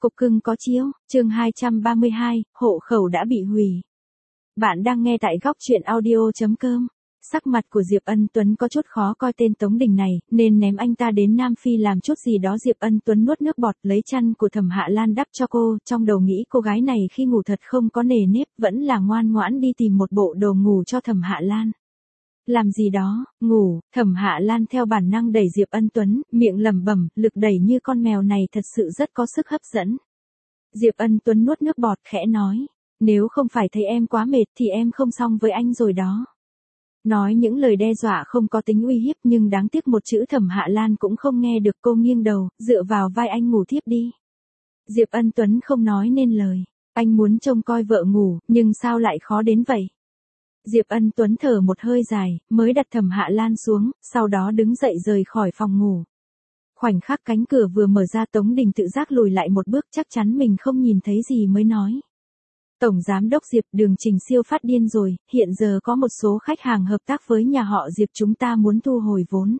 Cục cưng có chiếu, chương 232, hộ khẩu đã bị hủy. Bạn đang nghe tại góc truyện audio.com. Sắc mặt của Diệp Ân Tuấn có chút khó coi, tên Tống Đình này, nên ném anh ta đến Nam Phi làm chút gì đó. Diệp Ân Tuấn nuốt nước bọt, lấy chăn của Thẩm Hạ Lan đắp cho cô, trong đầu nghĩ cô gái này khi ngủ thật không có nề nếp, vẫn là ngoan ngoãn đi tìm một bộ đồ ngủ cho Thẩm Hạ Lan. Làm gì đó, ngủ. Thẩm Hạ Lan theo bản năng đẩy Diệp Ân Tuấn, miệng lẩm bẩm, lực đẩy như con mèo này thật sự rất có sức hấp dẫn. Diệp Ân Tuấn nuốt nước bọt khẽ nói, nếu không phải thấy em quá mệt thì em không xong với anh rồi đó. Nói những lời đe dọa không có tính uy hiếp, nhưng đáng tiếc một chữ Thẩm Hạ Lan cũng không nghe được. Cô nghiêng đầu, dựa vào vai anh ngủ thiếp đi. Diệp Ân Tuấn không nói nên lời. Anh muốn trông coi vợ ngủ, nhưng sao lại khó đến vậy? Diệp Ân Tuấn thở một hơi dài, mới đặt Thẩm Hạ Lan xuống, sau đó đứng dậy rời khỏi phòng ngủ. Khoảnh khắc cánh cửa vừa mở ra, Tống Đình tự giác lùi lại một bước, chắc chắn mình không nhìn thấy gì mới nói. Tổng Giám đốc Diệp, Đường Trình Siêu phát điên rồi, hiện giờ có một số khách hàng hợp tác với nhà họ Diệp, chúng ta muốn thu hồi vốn.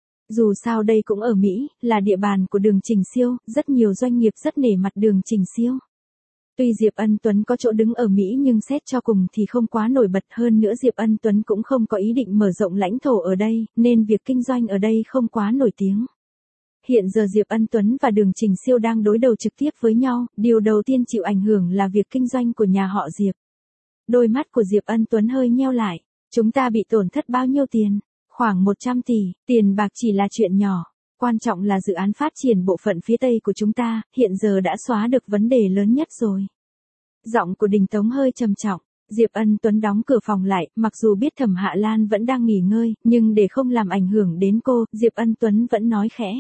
Dù sao đây cũng ở Mỹ, là địa bàn của Đường Trình Siêu, rất nhiều doanh nghiệp rất nể mặt Đường Trình Siêu. Tuy Diệp Ân Tuấn có chỗ đứng ở Mỹ nhưng xét cho cùng thì không quá nổi bật, hơn nữa Diệp Ân Tuấn cũng không có ý định mở rộng lãnh thổ ở đây, nên việc kinh doanh ở đây không quá nổi tiếng. Hiện giờ Diệp Ân Tuấn và Đường Trình Siêu đang đối đầu trực tiếp với nhau, điều đầu tiên chịu ảnh hưởng là việc kinh doanh của nhà họ Diệp. Đôi mắt của Diệp Ân Tuấn hơi nheo lại, chúng ta bị tổn thất bao nhiêu tiền? Khoảng 100 tỷ, tiền bạc chỉ là chuyện nhỏ. Quan trọng là dự án phát triển bộ phận phía Tây của chúng ta, hiện giờ đã xóa được vấn đề lớn nhất rồi. Giọng của Đình Tống hơi trầm trọng. Diệp Ân Tuấn đóng cửa phòng lại, mặc dù biết Thẩm Hạ Lan vẫn đang nghỉ ngơi, nhưng để không làm ảnh hưởng đến cô, Diệp Ân Tuấn vẫn nói khẽ.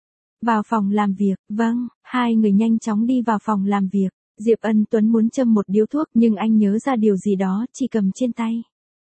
Vào phòng làm việc. Vâng. Hai người nhanh chóng đi vào phòng làm việc. Diệp Ân Tuấn muốn châm một điếu thuốc, nhưng anh nhớ ra điều gì đó, chỉ cầm trên tay.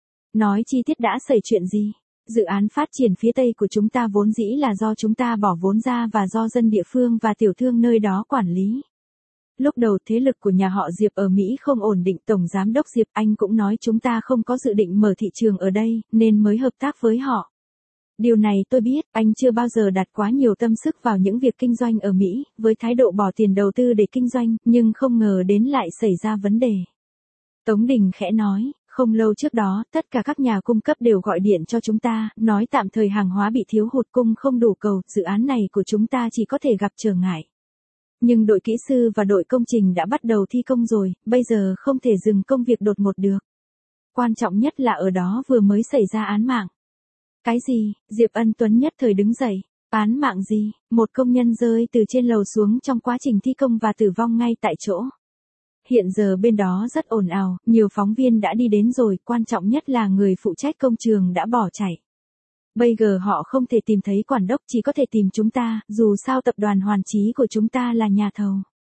Nói chi tiết đã xảy chuyện gì? Dự án phát triển phía Tây của chúng ta vốn dĩ là do chúng ta bỏ vốn ra và do dân địa phương và tiểu thương nơi đó quản lý. Lúc đầu thế lực của nhà họ Diệp ở Mỹ không ổn định, Tổng Giám đốc Diệp anh cũng nói chúng ta không có dự định mở thị trường ở đây, nên mới hợp tác với họ. Điều này tôi biết, anh chưa bao giờ đặt quá nhiều tâm sức vào những việc kinh doanh ở Mỹ, với thái độ bỏ tiền đầu tư để kinh doanh, nhưng không ngờ đến lại xảy ra vấn đề. Tống Đình khẽ nói. Không lâu trước đó, tất cả các nhà cung cấp đều gọi điện cho chúng ta, nói tạm thời hàng hóa bị thiếu hụt, cung không đủ cầu, dự án này của chúng ta chỉ có thể gặp trở ngại. Nhưng đội kỹ sư và đội công trình đã bắt đầu thi công rồi, bây giờ không thể dừng công việc đột ngột được. Quan trọng nhất là ở đó vừa mới xảy ra án mạng. Cái gì? Diệp Ân Tuấn nhất thời đứng dậy. Án mạng gì? Một công nhân rơi từ trên lầu xuống trong quá trình thi công và tử vong ngay tại chỗ. Hiện giờ bên đó rất ồn ào, nhiều phóng viên đã đi đến rồi, quan trọng nhất là người phụ trách công trường đã bỏ chạy. Bây giờ họ không thể tìm thấy quản đốc, chỉ có thể tìm chúng ta, dù sao tập đoàn Hoàn Chí của chúng ta là nhà thầu.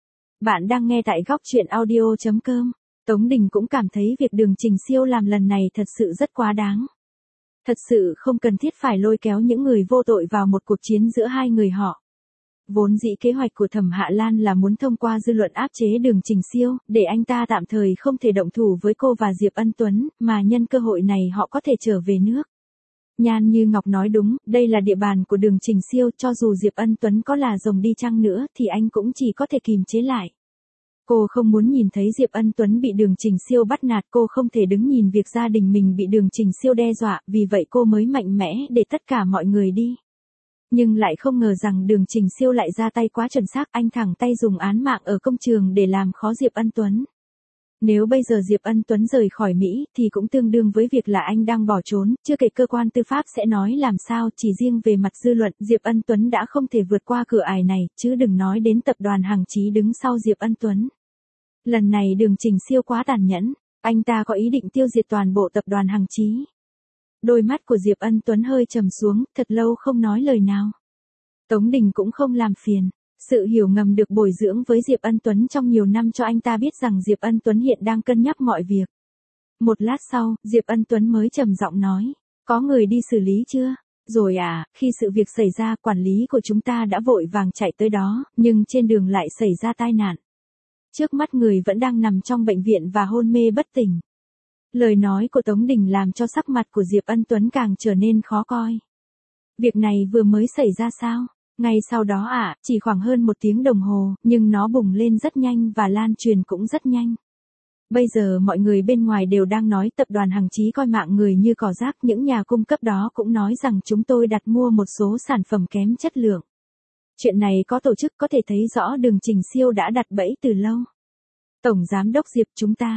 Bạn đang nghe tại góc truyện audio.com. Tống Đình cũng cảm thấy việc Đường Trình Siêu làm lần này thật sự rất quá đáng. Thật sự không cần thiết phải lôi kéo những người vô tội vào một cuộc chiến giữa hai người họ. Vốn dĩ kế hoạch của Thẩm Hạ Lan là muốn thông qua dư luận áp chế Đường Trình Siêu, để anh ta tạm thời không thể động thủ với cô và Diệp Ân Tuấn, mà nhân cơ hội này họ có thể trở về nước. Nhan Như Ngọc nói đúng, đây là địa bàn của Đường Trình Siêu, cho dù Diệp Ân Tuấn có là rồng đi chăng nữa thì anh cũng chỉ có thể kìm chế lại. Cô không muốn nhìn thấy Diệp Ân Tuấn bị Đường Trình Siêu bắt nạt, cô không thể đứng nhìn việc gia đình mình bị Đường Trình Siêu đe dọa, vì vậy cô mới mạnh mẽ để tất cả mọi người đi. Nhưng lại không ngờ rằng Đường Trình Siêu lại ra tay quá chuẩn xác, anh thẳng tay dùng án mạng ở công trường để làm khó Diệp Ân Tuấn. Nếu bây giờ Diệp Ân Tuấn rời khỏi Mỹ thì cũng tương đương với việc là anh đang bỏ trốn, chưa kể cơ quan tư pháp sẽ nói làm sao, chỉ riêng về mặt dư luận, Diệp Ân Tuấn đã không thể vượt qua cửa ải này, chứ đừng nói đến tập đoàn Hằng Chí đứng sau Diệp Ân Tuấn. Lần này Đường Trình Siêu quá tàn nhẫn, anh ta có ý định tiêu diệt toàn bộ tập đoàn Hằng Chí. Đôi mắt của Diệp Ân Tuấn hơi trầm xuống, thật lâu không nói lời nào. Tống Đình cũng không làm phiền. Sự hiểu ngầm được bồi dưỡng với Diệp Ân Tuấn trong nhiều năm cho anh ta biết rằng Diệp Ân Tuấn hiện đang cân nhắc mọi việc. Một lát sau, Diệp Ân Tuấn mới trầm giọng nói. Có người đi xử lý chưa? Rồi à, khi sự việc xảy ra, quản lý của chúng ta đã vội vàng chạy tới đó, nhưng trên đường lại xảy ra tai nạn. Trước mắt người vẫn đang nằm trong bệnh viện và hôn mê bất tỉnh. Lời nói của Tống Đình làm cho sắc mặt của Diệp Ân Tuấn càng trở nên khó coi. Việc này vừa mới xảy ra sao? Ngay sau đó chỉ khoảng hơn 1 tiếng đồng hồ, nhưng nó bùng lên rất nhanh và lan truyền cũng rất nhanh. Bây giờ mọi người bên ngoài đều đang nói tập đoàn Hằng Chí coi mạng người như cỏ rác, những nhà cung cấp đó cũng nói rằng chúng tôi đặt mua một số sản phẩm kém chất lượng. Chuyện này có tổ chức, có thể thấy rõ Đường Trình Siêu đã đặt bẫy từ lâu. Tổng Giám đốc Diệp chúng ta.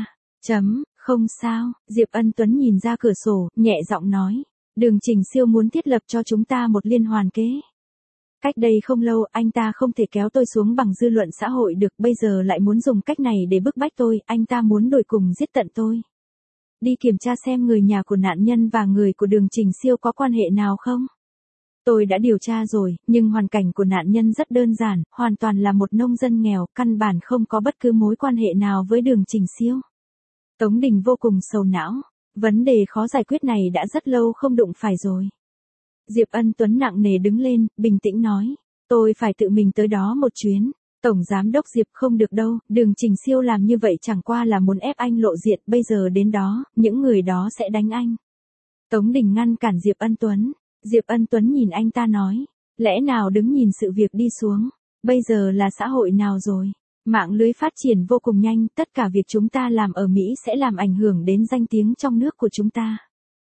Không sao, Diệp Ân Tuấn nhìn ra cửa sổ, nhẹ giọng nói. Đường Trình Siêu muốn thiết lập cho chúng ta một liên hoàn kế. Cách đây không lâu, anh ta không thể kéo tôi xuống bằng dư luận xã hội được, bây giờ lại muốn dùng cách này để bức bách tôi, anh ta muốn đuổi cùng giết tận tôi. Đi kiểm tra xem người nhà của nạn nhân và người của Đường Trình Siêu có quan hệ nào không? Tôi đã điều tra rồi, nhưng hoàn cảnh của nạn nhân rất đơn giản, hoàn toàn là một nông dân nghèo, căn bản không có bất cứ mối quan hệ nào với Đường Trình Siêu. Tống Đình vô cùng sầu não, vấn đề khó giải quyết này đã rất lâu không đụng phải rồi. Diệp Ân Tuấn nặng nề đứng lên, bình tĩnh nói, tôi phải tự mình tới đó một chuyến. Tổng Giám đốc Diệp không được đâu, Đường Trình Siêu làm như vậy chẳng qua là muốn ép anh lộ diện, bây giờ đến đó, những người đó sẽ đánh anh. Tống Đình ngăn cản Diệp Ân Tuấn. Diệp Ân Tuấn nhìn anh ta nói, lẽ nào đứng nhìn sự việc đi xuống, bây giờ là xã hội nào rồi? Mạng lưới phát triển vô cùng nhanh, tất cả việc chúng ta làm ở Mỹ sẽ làm ảnh hưởng đến danh tiếng trong nước của chúng ta.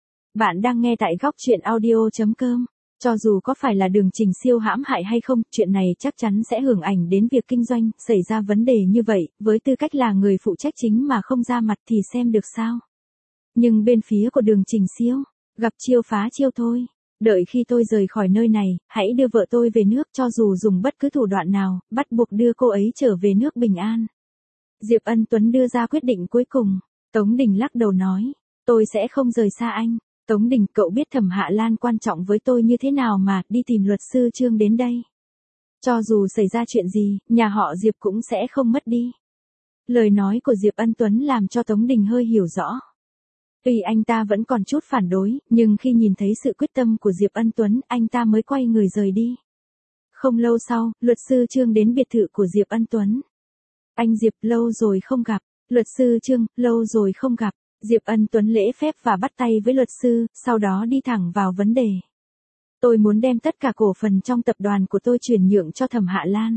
Bạn đang nghe tại góc truyện audio.com. Cho dù có phải là Đường Trình Siêu hãm hại hay không, chuyện này chắc chắn sẽ hưởng ảnh đến việc kinh doanh, xảy ra vấn đề như vậy, với tư cách là người phụ trách chính mà không ra mặt thì xem được sao. Nhưng bên phía của Đường Trình Siêu, gặp chiêu phá chiêu thôi. Đợi khi tôi rời khỏi nơi này, hãy đưa vợ tôi về nước, cho dù dùng bất cứ thủ đoạn nào, bắt buộc đưa cô ấy trở về nước bình an. Diệp Ân Tuấn đưa ra quyết định cuối cùng. Tống Đình lắc đầu nói, tôi sẽ không rời xa anh. Tống Đình, cậu biết Thẩm Hạ Lan quan trọng với tôi như thế nào mà, đi tìm luật sư Trương đến đây. Cho dù xảy ra chuyện gì, nhà họ Diệp cũng sẽ không mất đi. Lời nói của Diệp Ân Tuấn làm cho Tống Đình hơi hiểu rõ. Tuy anh ta vẫn còn chút phản đối, nhưng khi nhìn thấy sự quyết tâm của Diệp Ân Tuấn, anh ta mới quay người rời đi. Không lâu sau, luật sư Trương đến biệt thự của Diệp Ân Tuấn. Anh Diệp, lâu rồi không gặp. Luật sư Trương, lâu rồi không gặp. Diệp Ân Tuấn lễ phép và bắt tay với luật sư, sau đó đi thẳng vào vấn đề. Tôi muốn đem tất cả cổ phần trong tập đoàn của tôi chuyển nhượng cho Thẩm Hạ Lan.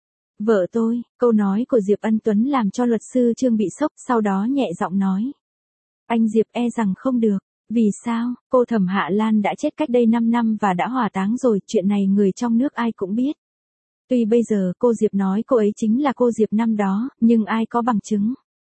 Vợ tôi, câu nói của Diệp Ân Tuấn làm cho luật sư Trương bị sốc, sau đó nhẹ giọng nói. Anh Diệp, e rằng không được. Vì sao? Cô Thẩm Hạ Lan đã chết cách đây 5 năm và đã hỏa táng rồi, chuyện này người trong nước ai cũng biết. Tuy bây giờ cô Diệp nói cô ấy chính là cô Diệp năm đó, nhưng ai có bằng chứng?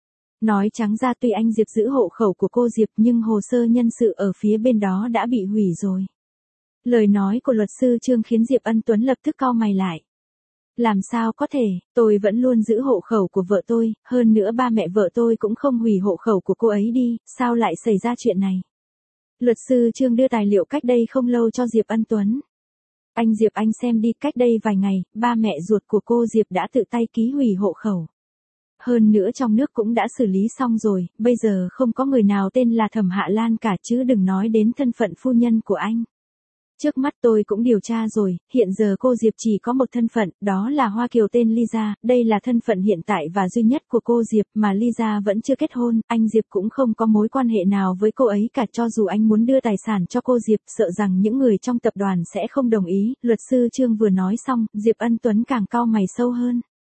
Nói trắng ra, tuy anh Diệp giữ hộ khẩu của cô Diệp nhưng hồ sơ nhân sự ở phía bên đó đã bị hủy rồi. Lời nói của luật sư Trương khiến Diệp Ân Tuấn lập tức cau mày lại. Làm sao có thể, tôi vẫn luôn giữ hộ khẩu của vợ tôi, hơn nữa ba mẹ vợ tôi cũng không hủy hộ khẩu của cô ấy đi, sao lại xảy ra chuyện này? Luật sư Trương đưa tài liệu cách đây không lâu cho Diệp Ân Tuấn. Anh Diệp, anh xem đi, cách đây vài ngày, ba mẹ ruột của cô Diệp đã tự tay ký hủy hộ khẩu. Hơn nữa trong nước cũng đã xử lý xong rồi, bây giờ không có người nào tên là Thẩm Hạ Lan cả, chứ đừng nói đến thân phận phu nhân của anh. Trước mắt tôi cũng điều tra rồi, hiện giờ cô Diệp chỉ có một thân phận, đó là Hoa Kiều tên Lisa, đây là thân phận hiện tại và duy nhất của cô Diệp, mà Lisa vẫn chưa kết hôn, anh Diệp cũng không có mối quan hệ nào với cô ấy cả, cho dù anh muốn đưa tài sản cho cô Diệp, sợ rằng những người trong tập đoàn sẽ không đồng ý. Luật sư Trương vừa nói xong, Diệp Ân Tuấn càng cau mày sâu hơn.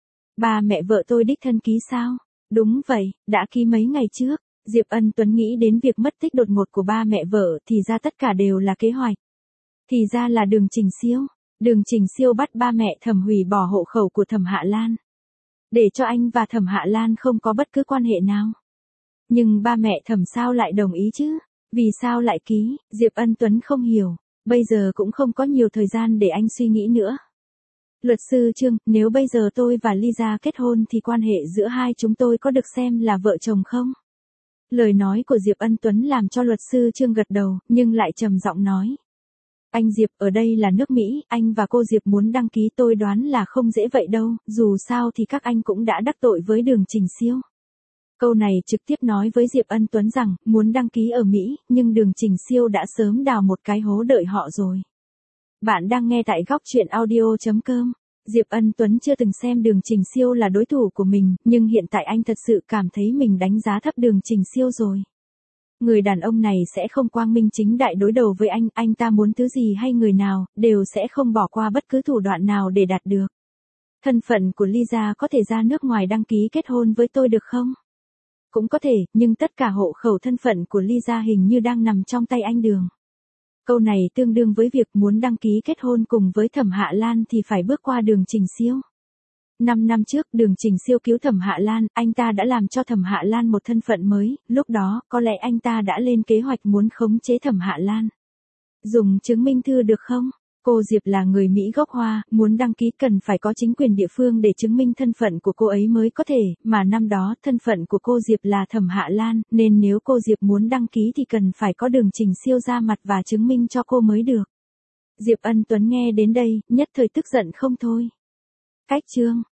Ba mẹ vợ tôi đích thân ký sao? Đúng vậy, đã ký mấy ngày trước. Diệp Ân Tuấn nghĩ đến việc mất tích đột ngột của ba mẹ vợ, thì ra tất cả đều là kế hoạch. Thì ra là Đường Trình Siêu. Đường Trình Siêu bắt ba mẹ Thẩm hủy bỏ hộ khẩu của Thẩm Hạ Lan, để cho anh và Thẩm Hạ Lan không có bất cứ quan hệ nào. Nhưng ba mẹ Thẩm sao lại đồng ý chứ? Vì sao lại ký? Diệp Ân Tuấn không hiểu. Bây giờ cũng không có nhiều thời gian để anh suy nghĩ nữa. Luật sư Trương, nếu bây giờ tôi và Lisa kết hôn thì quan hệ giữa hai chúng tôi có được xem là vợ chồng không? Lời nói của Diệp Ân Tuấn làm cho luật sư Trương gật đầu, nhưng lại trầm giọng nói. Anh Diệp, ở đây là nước Mỹ, anh và cô Diệp muốn đăng ký tôi đoán là không dễ vậy đâu, dù sao thì các anh cũng đã đắc tội với Đường Trình Siêu. Câu này trực tiếp nói với Diệp Ân Tuấn rằng, muốn đăng ký ở Mỹ, nhưng Đường Trình Siêu đã sớm đào một cái hố đợi họ rồi. Bạn đang nghe tại góc truyện audio.com. Diệp Ân Tuấn chưa từng xem Đường Trình Siêu là đối thủ của mình, nhưng hiện tại anh thật sự cảm thấy mình đánh giá thấp Đường Trình Siêu rồi. Người đàn ông này sẽ không quang minh chính đại đối đầu với anh ta muốn thứ gì hay người nào, đều sẽ không bỏ qua bất cứ thủ đoạn nào để đạt được. Thân phận của Lisa có thể ra nước ngoài đăng ký kết hôn với tôi được không? Cũng có thể, nhưng tất cả hộ khẩu thân phận của Lisa hình như đang nằm trong tay anh Đường. Câu này tương đương với việc muốn đăng ký kết hôn cùng với Thẩm Hạ Lan thì phải bước qua Đường Trình Siêu. 5 năm trước, Đường Trình Siêu cứu Thẩm Hạ Lan, anh ta đã làm cho Thẩm Hạ Lan một thân phận mới, lúc đó, có lẽ anh ta đã lên kế hoạch muốn khống chế Thẩm Hạ Lan. Dùng chứng minh thư được không? Cô Diệp là người Mỹ gốc Hoa, muốn đăng ký cần phải có chính quyền địa phương để chứng minh thân phận của cô ấy mới có thể, mà năm đó thân phận của cô Diệp là Thẩm Hạ Lan, nên nếu cô Diệp muốn đăng ký thì cần phải có Đường Trình Siêu ra mặt và chứng minh cho cô mới được. Diệp Ân Tuấn nghe đến đây, nhất thời tức giận không thôi. Cách chương